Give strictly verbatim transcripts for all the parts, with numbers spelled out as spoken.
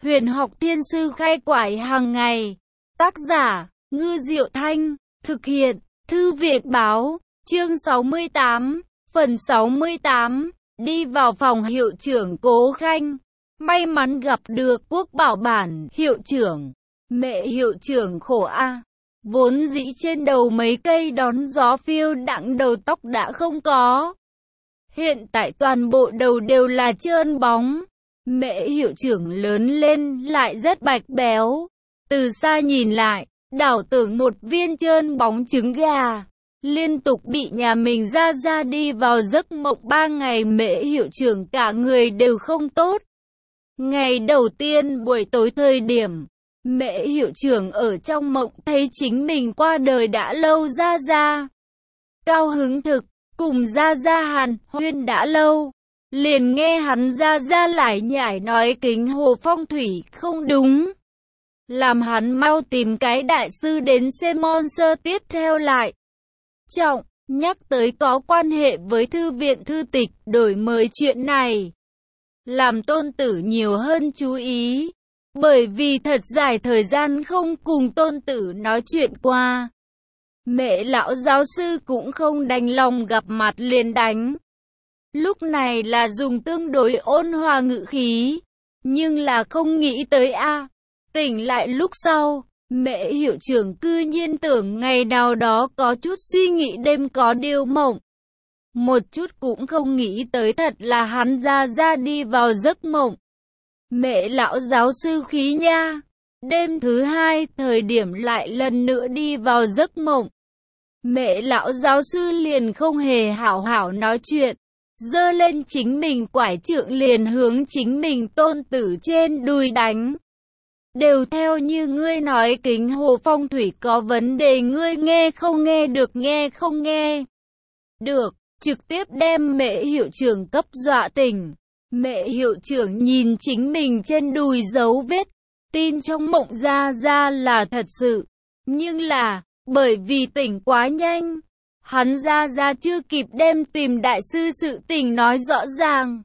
Huyền học thiên sư khai quải hàng ngày. Tác giả, Ngư Diệu Thanh. Thực hiện, Thư viện báo. Chương sáu mươi tám. Phần sáu mươi tám. Đi vào phòng hiệu trưởng Cố Khanh. May mắn gặp được Quốc Bảo bản hiệu trưởng. Mẹ hiệu trưởng khổ a. Vốn dĩ trên đầu mấy cây đón gió phiêu đãng, đầu tóc đã không có. Hiện tại toàn bộ đầu đều là trơn bóng. Mẹ hiệu trưởng lớn lên lại rất bạch béo. Từ xa nhìn lại, đảo tưởng một viên trơn bóng trứng gà. Liên tục bị nhà mình ra ra đi vào giấc mộng ba ngày, mẹ hiệu trưởng cả người đều không tốt. Ngày đầu tiên buổi tối thời điểm, mẹ hiệu trưởng ở trong mộng thấy chính mình qua đời đã lâu ra ra. Cao hứng thực, cùng ra ra hàn huyên đã lâu. Liền nghe hắn ra ra lại nhải nói kính hồ phong thủy không đúng. Làm hắn mau tìm cái đại sư đến xem môn sơ tiếp theo lại. Trọng, nhắc tới có quan hệ với thư viện thư tịch đổi mới chuyện này. Làm tôn tử nhiều hơn chú ý. Bởi vì thật dài thời gian không cùng tôn tử nói chuyện qua. Mẹ lão giáo sư cũng không đành lòng gặp mặt liền đánh. Lúc này là dùng tương đối ôn hòa ngữ khí. Nhưng là không nghĩ tới a à. Tỉnh lại lúc sau, mẹ hiệu trưởng cư nhiên tưởng ngày nào đó có chút suy nghĩ đêm có điều mộng. Một chút cũng không nghĩ tới thật là hắn ra ra đi vào giấc mộng. Mẹ lão giáo sư khí nha. Đêm thứ hai thời điểm lại lần nữa đi vào giấc mộng. Mẹ lão giáo sư liền không hề hảo hảo nói chuyện. Giơ lên chính mình quải trượng liền hướng chính mình tôn tử trên đùi đánh. Đều theo như ngươi nói kính hồ phong thủy có vấn đề, ngươi nghe không nghe được, nghe không nghe được, trực tiếp đem mẹ hiệu trưởng cấp dọa tỉnh. Mẹ hiệu trưởng nhìn chính mình trên đùi dấu vết, tin trong mộng ra ra là thật sự. Nhưng là, bởi vì tỉnh quá nhanh, hắn ra ra chưa kịp đem tìm đại sư sự tình nói rõ ràng.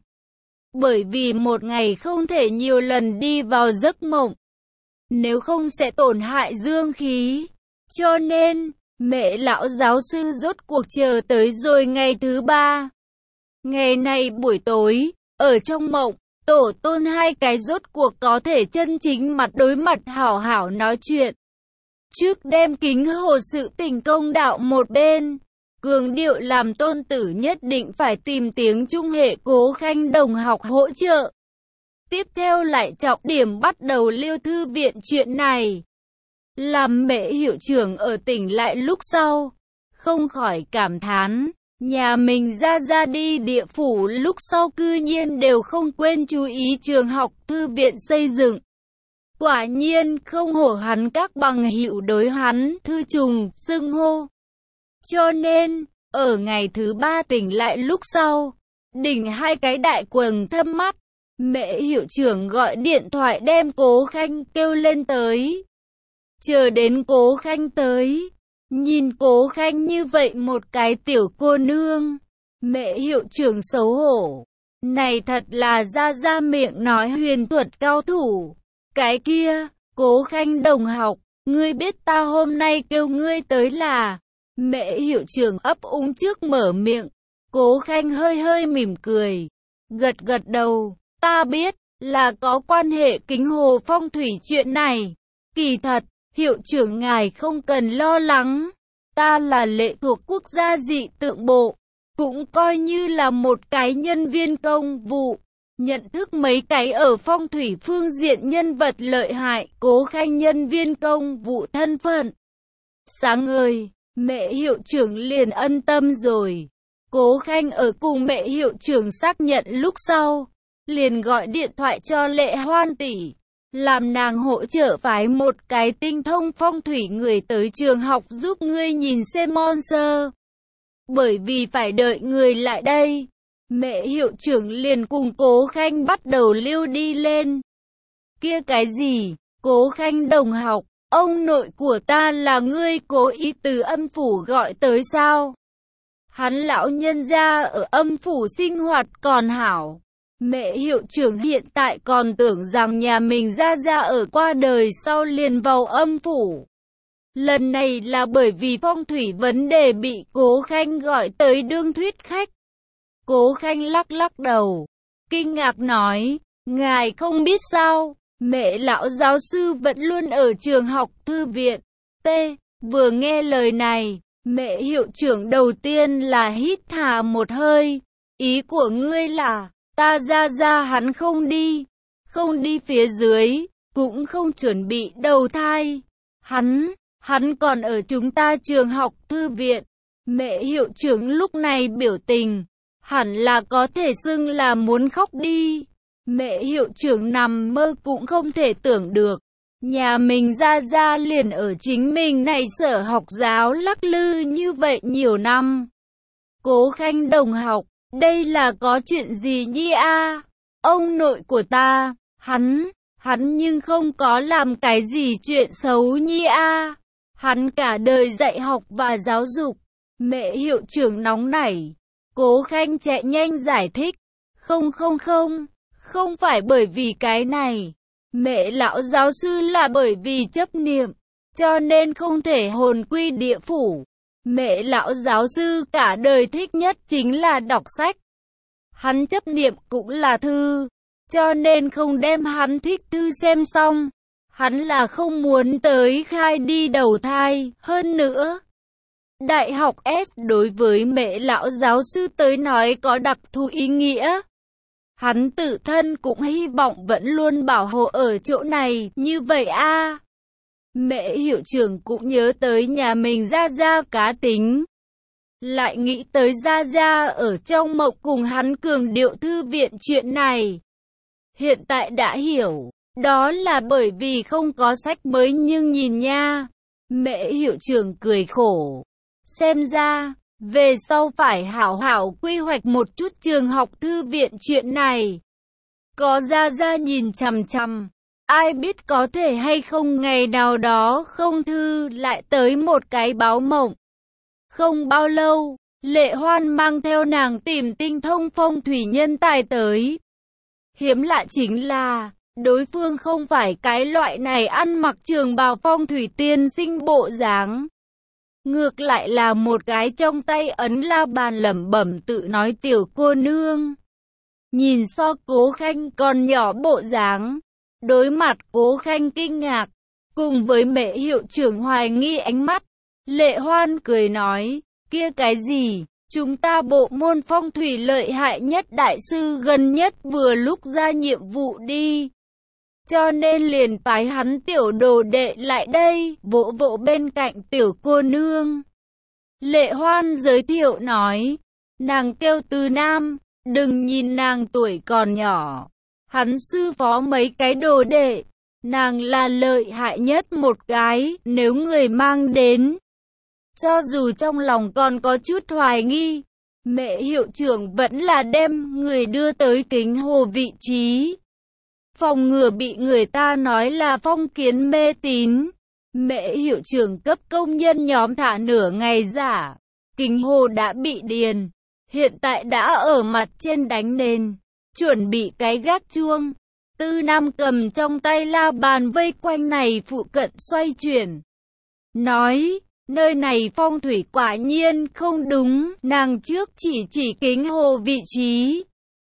Bởi vì một ngày không thể nhiều lần đi vào giấc mộng, nếu không sẽ tổn hại dương khí. Cho nên, mẹ lão giáo sư rốt cuộc chờ tới rồi ngày thứ ba. Ngày này buổi tối, ở trong mộng, tổ tôn hai cái rốt cuộc có thể chân chính mặt đối mặt hảo hảo nói chuyện. Trước đem kính hồ sự tình công đạo một bên, cường điệu làm tôn tử nhất định phải tìm tiếng trung hệ Cố Khanh đồng học hỗ trợ. Tiếp theo lại trọng điểm bắt đầu liêu thư viện chuyện này. Làm mẹ hiệu trưởng ở tỉnh lại lúc sau, không khỏi cảm thán, nhà mình ra ra đi địa phủ lúc sau cư nhiên đều không quên chú ý trường học thư viện xây dựng. Quả nhiên không hổ hắn các bằng hữu đối hắn thư trùng xưng hô. Cho nên, ở ngày thứ ba tỉnh lại lúc sau, đỉnh hai cái đại quầng thâm mắt, mẹ hiệu trưởng gọi điện thoại đem Cố Khanh kêu lên tới. Chờ đến Cố Khanh tới, nhìn Cố Khanh như vậy một cái tiểu cô nương, mẹ hiệu trưởng xấu hổ. Này thật là ra ra miệng nói huyền thuật cao thủ. Cái kia, Cố Khanh đồng học, ngươi biết ta hôm nay kêu ngươi tới là... Mẹ hiệu trưởng ấp úng trước mở miệng. Cố Khanh hơi hơi mỉm cười, gật gật đầu. Ta biết, là có quan hệ kính hồ phong thủy chuyện này. Kỳ thật, hiệu trưởng ngài không cần lo lắng. Ta là lệ thuộc quốc gia dị tượng bộ, cũng coi như là một cái nhân viên công vụ. Nhận thức mấy cái ở phong thủy phương diện nhân vật lợi hại. Cố Khanh nhân viên công vụ thân phận. Sáng ngời, mẹ hiệu trưởng liền ân tâm rồi. Cố Khanh ở cùng mẹ hiệu trưởng xác nhận lúc sau, liền gọi điện thoại cho Lệ Hoan tỷ, làm nàng hỗ trợ phái một cái tinh thông phong thủy người tới trường học giúp ngươi nhìn xem môn sơ. Bởi vì phải đợi người lại đây, mẹ hiệu trưởng liền cùng Cố Khanh bắt đầu lưu đi lên. Kia cái gì? Cố Khanh đồng học, ông nội của ta là ngươi cố ý từ âm phủ gọi tới sao? Hắn lão nhân gia ở âm phủ sinh hoạt còn hảo. Mẹ hiệu trưởng hiện tại còn tưởng rằng nhà mình Gia Gia ở qua đời sau liền vào âm phủ. Lần này là bởi vì phong thủy vấn đề bị Cố Khanh gọi tới đương thuyết khách. Cố Khanh lắc lắc đầu, kinh ngạc nói, ngài không biết sao, mẹ lão giáo sư vẫn luôn ở trường học thư viện. T. Vừa nghe lời này, mẹ hiệu trưởng đầu tiên là hít thả một hơi. Ý của ngươi là, ta Gia Gia hắn không đi, không đi phía dưới, cũng không chuẩn bị đầu thai. Hắn, hắn còn ở chúng ta trường học thư viện. Mẹ hiệu trưởng lúc này biểu tình, hẳn là có thể xưng là muốn khóc đi. Mẹ hiệu trưởng nằm mơ cũng không thể tưởng được. Nhà mình Gia Gia liền ở chính mình này sở học giáo lắc lư như vậy nhiều năm. Cố Khanh đồng học, đây là có chuyện gì nhi a? Ông nội của ta, hắn, hắn nhưng không có làm cái gì chuyện xấu nhi a. Hắn cả đời dạy học và giáo dục. Mẹ hiệu trưởng nóng nảy. Cố Khanh chạy nhanh giải thích. Không không không, không phải bởi vì cái này. Mẹ lão giáo sư là bởi vì chấp niệm, cho nên không thể hồn quy địa phủ. Mẹ lão giáo sư cả đời thích nhất chính là đọc sách. Hắn chấp niệm cũng là thư, cho nên không đem hắn thích thư xem xong. Hắn là không muốn tới khai đi đầu thai, hơn nữa. Đại học S đối với mẹ lão giáo sư tới nói có đặc thù ý nghĩa. Hắn tự thân cũng hy vọng vẫn luôn bảo hộ ở chỗ này, như vậy a. Mẹ hiệu trưởng cũng nhớ tới nhà mình Gia Gia cá tính. Lại nghĩ tới Gia Gia ở trong mộng cùng hắn cường điệu thư viện chuyện này. Hiện tại đã hiểu, đó là bởi vì không có sách mới nhưng nhìn nha. Mẹ hiệu trưởng cười khổ. Xem ra, về sau phải hảo hảo quy hoạch một chút trường học thư viện chuyện này. Có Gia Gia nhìn chằm chằm, ai biết có thể hay không ngày nào đó không thư lại tới một cái báo mộng. Không bao lâu, Lệ Hoan mang theo nàng tìm tinh thông phong thủy nhân tài tới. Hiếm lạ chính là, đối phương không phải cái loại này ăn mặc trường bào phong thủy tiên sinh bộ dáng. Ngược lại là một cái trong tay ấn la bàn lẩm bẩm tự nói tiểu cô nương. Nhìn so Cố Khanh còn nhỏ bộ dáng. Đối mặt Cố Khanh kinh ngạc, cùng với mẹ hiệu trưởng hoài nghi ánh mắt, Lệ Hoan cười nói, kia cái gì, chúng ta bộ môn phong thủy lợi hại nhất đại sư gần nhất vừa lúc ra nhiệm vụ đi. Cho nên liền phái hắn tiểu đồ đệ lại đây, vỗ vỗ bên cạnh tiểu cô nương. Lệ Hoan giới thiệu nói, nàng kêu Từ Nam, đừng nhìn nàng tuổi còn nhỏ. Hắn sư phó mấy cái đồ đệ, nàng là lợi hại nhất một cái, nếu người mang đến. Cho dù trong lòng còn có chút hoài nghi, mẹ hiệu trưởng vẫn là đem người đưa tới Kính Hồ vị trí. Phòng ngừa bị người ta nói là phong kiến mê tín. Mẹ hiệu trưởng cấp công nhân nhóm thả nửa ngày giả. Kính Hồ đã bị điền, hiện tại đã ở mặt trên đánh nền, chuẩn bị cái gác chuông. Tư Nam cầm trong tay la bàn vây quanh này phụ cận xoay chuyển. Nói, nơi này phong thủy quả nhiên không đúng, nàng trước chỉ chỉ Kính Hồ vị trí.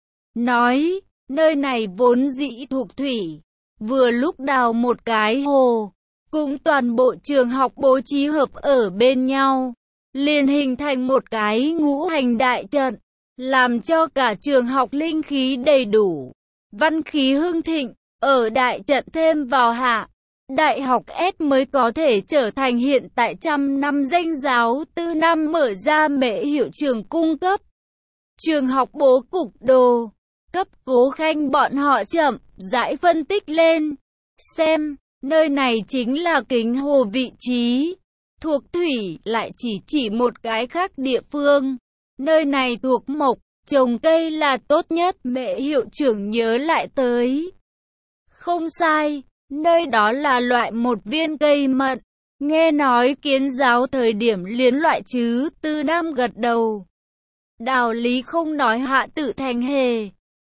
Nói, nơi này vốn dĩ thuộc thủy, vừa lúc đào một cái hồ, cũng toàn bộ trường học bố trí hợp ở bên nhau, liền hình thành một cái ngũ hành đại trận, làm cho cả trường học linh khí đầy đủ, văn khí hưng thịnh, ở đại trận thêm vào hạ. Đại học S mới có thể trở thành hiện tại trăm năm danh giáo. Tư năm mở ra mẹ hiệu trường cung cấp. Trường học bố cục đồ, cấp Cố Khanh bọn họ chậm, rãi phân tích lên. Xem, nơi này chính là Kính Hồ vị trí. Thuộc thủy lại chỉ chỉ một cái khác địa phương. Nơi này thuộc mộc, trồng cây là tốt nhất. Mẹ hiệu trưởng nhớ lại tới. Không sai. Nơi đó là loại một viên cây mận. Nghe nói Kiến giáo thời điểm liến loại chứ. Tư Nam gật đầu. Đạo lý không nói hạ tự thành hề.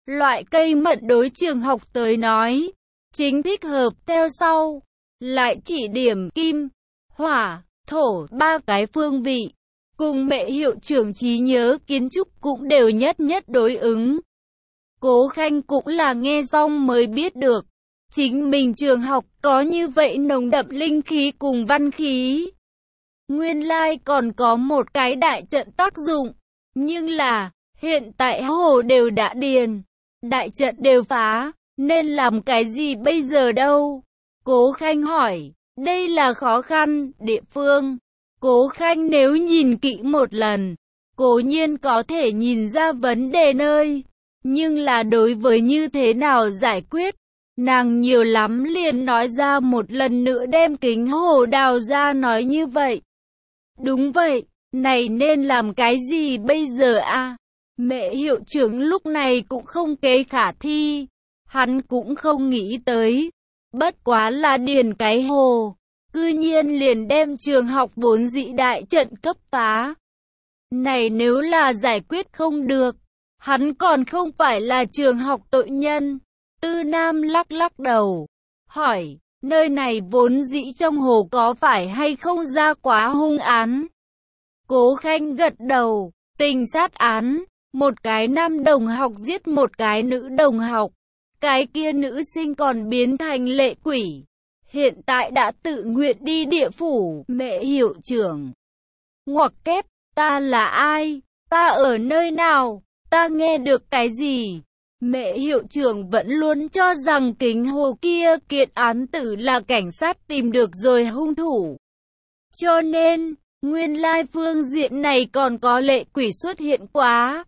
Loại cây mận đối trường học tới nói, chính thích hợp theo sau. Lại chỉ điểm kim, hỏa, thổ ba cái phương vị. Cùng mẹ hiệu trưởng trí nhớ kiến trúc cũng đều nhất nhất đối ứng. Cố Khanh cũng là nghe xong mới biết được. Chính mình trường học có như vậy nồng đậm linh khí cùng văn khí. Nguyên lai còn có một cái đại trận tác dụng. Nhưng là, hiện tại hồ đều đã điền. Đại trận đều phá, nên làm cái gì bây giờ đâu? Cố Khanh hỏi, đây là khó khăn, địa phương. Cố Khanh nếu nhìn kỹ một lần, cố nhiên có thể nhìn ra vấn đề nơi. Nhưng là đối với như thế nào giải quyết, nàng nhiều lắm liền nói ra một lần nữa đem kính hồ đào ra nói như vậy. Đúng vậy, này nên làm cái gì bây giờ a? Mẹ hiệu trưởng lúc này cũng không kế khả thi, hắn cũng không nghĩ tới. Bất quá là điền cái hồ, cư nhiên liền đem trường học vốn dĩ đại trận cấp phá. Này nếu là giải quyết không được, hắn còn không phải là trường học tội nhân. Tư Nam lắc lắc đầu, hỏi, nơi này vốn dĩ trong hồ có phải hay không ra quá hung án? Cố Khanh gật đầu, tình sát án, một cái nam đồng học giết một cái nữ đồng học. Cái kia nữ sinh còn biến thành lệ quỷ. Hiện tại đã tự nguyện đi địa phủ, mẹ hiệu trưởng. Ngoặc kép, ta là ai? Ta ở nơi nào? Ta nghe được cái gì? Mẹ hiệu trưởng vẫn luôn cho rằng kính hồ kia kiện án tử là cảnh sát tìm được rồi hung thủ. Cho nên, nguyên lai phương diện này còn có lệ quỷ xuất hiện quá.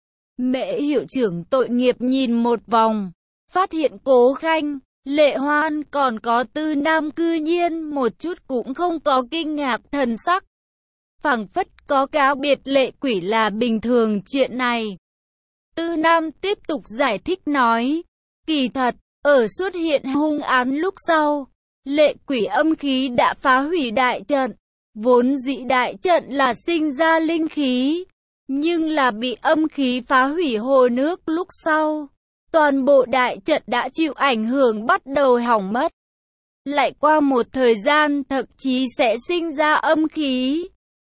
Mẹ hiệu trưởng tội nghiệp nhìn một vòng, phát hiện Cố Khanh, Lệ Hoan còn có Tư Nam cư nhiên một chút cũng không có kinh ngạc thần sắc. Phảng phất có cáo biệt lệ quỷ là bình thường chuyện này. Tư Nam tiếp tục giải thích nói, kỳ thật, ở xuất hiện hung án lúc sau, lệ quỷ âm khí đã phá hủy đại trận. Vốn dĩ đại trận là sinh ra linh khí, nhưng là bị âm khí phá hủy hồ nước lúc sau. Toàn bộ đại trận đã chịu ảnh hưởng bắt đầu hỏng mất. Lại qua một thời gian thậm chí sẽ sinh ra âm khí.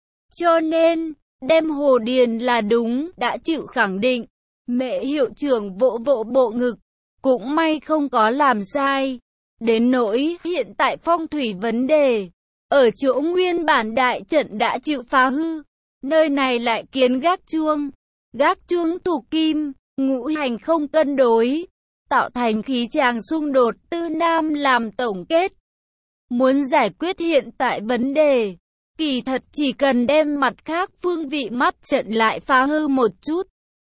Cho nên, đem hồ điền là đúng, đã chịu khẳng định. Mẹ hiệu trưởng vỗ vỗ bộ ngực, cũng may không có làm sai. Đến nỗi hiện tại phong thủy vấn đề, ở chỗ nguyên bản đại trận đã chịu phá hư. Nơi này lại kiến gác chuông, gác chuông thuộc kim, ngũ hành không cân đối, tạo thành khí tràng xung đột. Tư Nam làm tổng kết. Muốn giải quyết hiện tại vấn đề, kỳ thật chỉ cần đem mặt khác phương vị mắt trận lại phá hư một chút.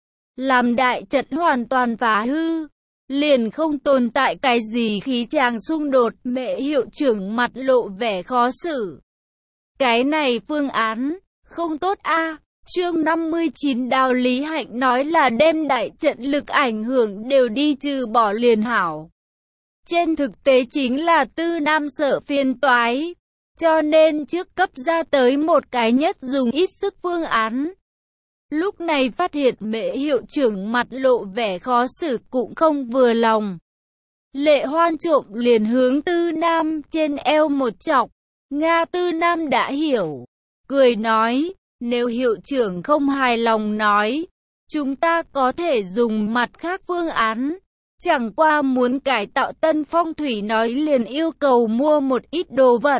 Làm đại trận hoàn toàn phá hư, liền không tồn tại cái gì khí tràng xung đột. Mẹ hiệu trưởng mặt lộ vẻ khó xử. Cái này phương án, không tốt a. À. Chương năm mươi chín Đào Lý Hạnh nói là đem đại trận lực ảnh hưởng đều đi trừ bỏ liền hảo. Trên thực tế chính là Tư Nam sợ phiền toái, cho nên trước cấp ra tới một cái nhất dùng ít sức phương án. Lúc này phát hiện mẹ hiệu trưởng mặt lộ vẻ khó xử cũng không vừa lòng. Lệ Hoan trộm liền hướng Tư Nam trên eo một chọc. Nga Tư Nam đã hiểu, cười nói, nếu hiệu trưởng không hài lòng nói, chúng ta có thể dùng mặt khác phương án. Chẳng qua muốn cải tạo tân phong thủy nói liền yêu cầu mua một ít đồ vật.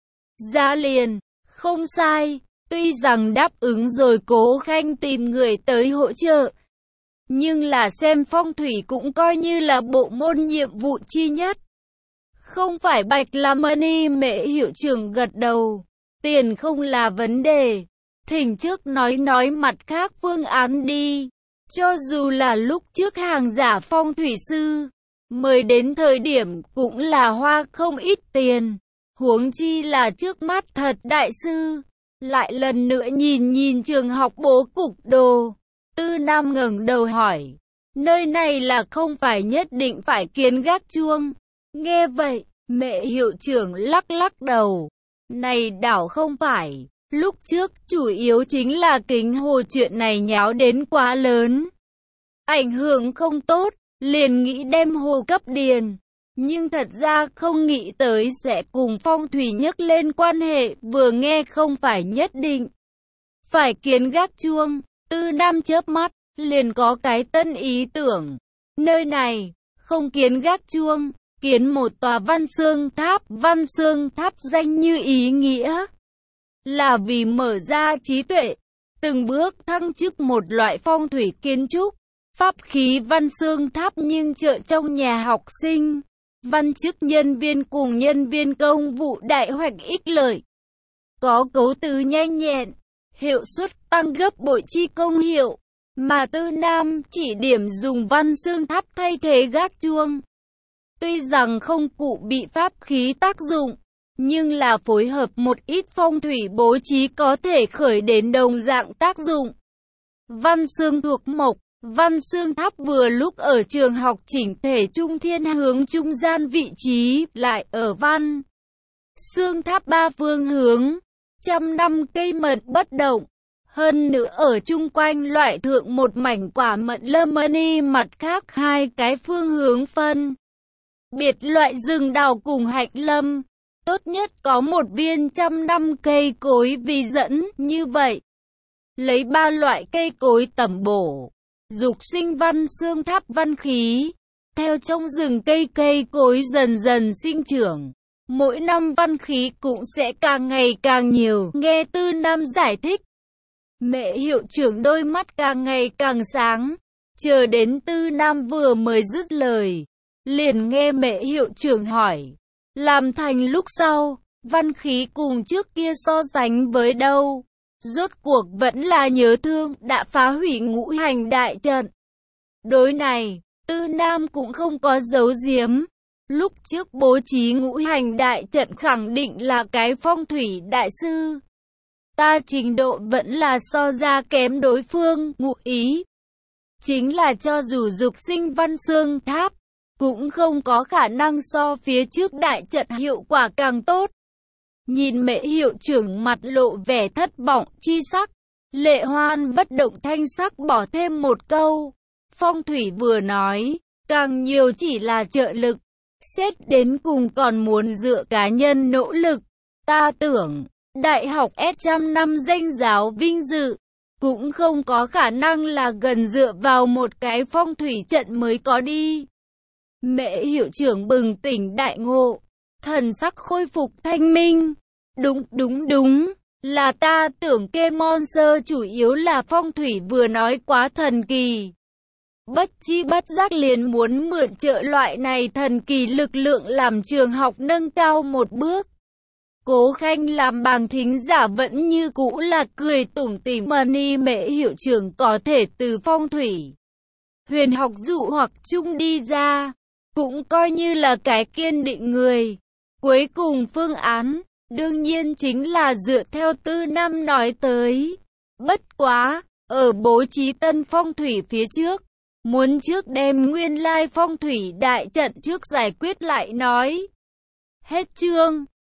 Giá liền, không sai, tuy rằng đáp ứng rồi Cố Khanh tìm người tới hỗ trợ. Nhưng là xem phong thủy cũng coi như là bộ môn nhiệm vụ chi nhất. Không phải bạch là money. Mẹ hiệu trưởng gật đầu, tiền không là vấn đề. Thỉnh trước nói nói mặt khác phương án đi. Cho dù là lúc trước hàng giả phong thủy sư, mới đến thời điểm cũng là hoa không ít tiền. Huống chi là trước mắt thật đại sư. Lại lần nữa nhìn nhìn trường học bố cục đồ. Tư Nam ngẩng đầu hỏi, nơi này là không phải nhất định phải kiến gác chuông? Nghe vậy, mẹ hiệu trưởng lắc lắc đầu. Này đảo không phải. Lúc trước chủ yếu chính là kính hồ chuyện này nháo đến quá lớn. ảnh hưởng không tốt, liền nghĩ đem hồ cấp điền. Nhưng thật ra không nghĩ tới sẽ cùng phong thủy nhắc lên quan hệ, vừa nghe không phải nhất định phải kiến gác chuông. Tư Nam chớp mắt, liền có cái tân ý tưởng. Nơi này, không kiến gác chuông, kiến một tòa văn xương tháp. Văn xương tháp danh như ý nghĩa, là vì mở ra trí tuệ, từng bước thăng chức một loại phong thủy kiến trúc. Pháp khí văn xương tháp nhưng trợ trong nhà học sinh, văn chức nhân viên cùng nhân viên công vụ đại hoạch ích lợi. Có cấu tứ nhanh nhẹn, hiệu suất tăng gấp bội chi công hiệu, mà Tư Nam chỉ điểm dùng văn xương tháp thay thế gác chuông. Tuy rằng không cụ bị pháp khí tác dụng, nhưng là phối hợp một ít phong thủy bố trí có thể khởi đến đồng dạng tác dụng. Văn xương thuộc mộc, văn xương tháp vừa lúc ở trường học chỉnh thể trung thiên hướng trung gian vị trí, lại ở văn xương tháp ba phương hướng, trăm năm cây mận bất động. Hơn nữa ở chung quanh loại thượng một mảnh quả mận lâm mani, mặt khác hai cái phương hướng phân biệt loại rừng đào cùng hạnh lâm. Tốt nhất có một viên trăm năm cây cối vì dẫn, như vậy lấy ba loại cây cối tẩm bổ, dục sinh văn xương tháp văn khí. Theo trong rừng cây cây cối dần dần sinh trưởng, mỗi năm văn khí cũng sẽ càng ngày càng nhiều. Nghe Tư Nam giải thích, Mễ hiệu trưởng đôi mắt càng ngày càng sáng. Chờ đến Tư Nam vừa mới dứt lời, liền nghe Mễ hiệu trưởng hỏi, làm thành lúc sau, văn khí cùng trước kia so sánh với đâu? Rốt cuộc vẫn là nhớ thương đã phá hủy ngũ hành đại trận. Đối này, Tư Nam cũng không có giấu giếm. Lúc trước bố trí ngũ hành đại trận khẳng định là cái phong thủy đại sư. Ta trình độ vẫn là so ra kém đối phương. Ngụ ý chính là cho dù dục sinh văn xương tháp, cũng không có khả năng so phía trước đại trận hiệu quả càng tốt. Nhìn Mễ hiệu trưởng mặt lộ vẻ thất vọng chi sắc, Lệ Hoan bất động thanh sắc bỏ thêm một câu. Phong thủy vừa nói, càng nhiều chỉ là trợ lực, xét đến cùng còn muốn dựa cá nhân nỗ lực. Ta tưởng, đại học S trăm năm danh giáo vinh dự, cũng không có khả năng là gần dựa vào một cái phong thủy trận mới có đi. Mễ hiệu trưởng bừng tỉnh đại ngộ, thần sắc khôi phục thanh minh. Đúng, đúng, đúng, là ta tưởng Kemonser chủ yếu là phong thủy vừa nói quá thần kỳ. Bất chi bất giác liền muốn mượn trợ loại này thần kỳ lực lượng làm trường học nâng cao một bước. Cố Khanh làm bàng thính giả vẫn như cũ là cười tủm tỉm. Money Mễ hiệu trưởng có thể từ phong thủy huyền học dụ hoặc chung đi ra, cũng coi như là cái kiên định người. Cuối cùng phương án, đương nhiên chính là dựa theo Tư Nam nói tới. Bất quá, ở bố trí tân phong thủy phía trước, muốn trước đem nguyên lai phong thủy đại trận trước giải quyết lại nói. Hết chương.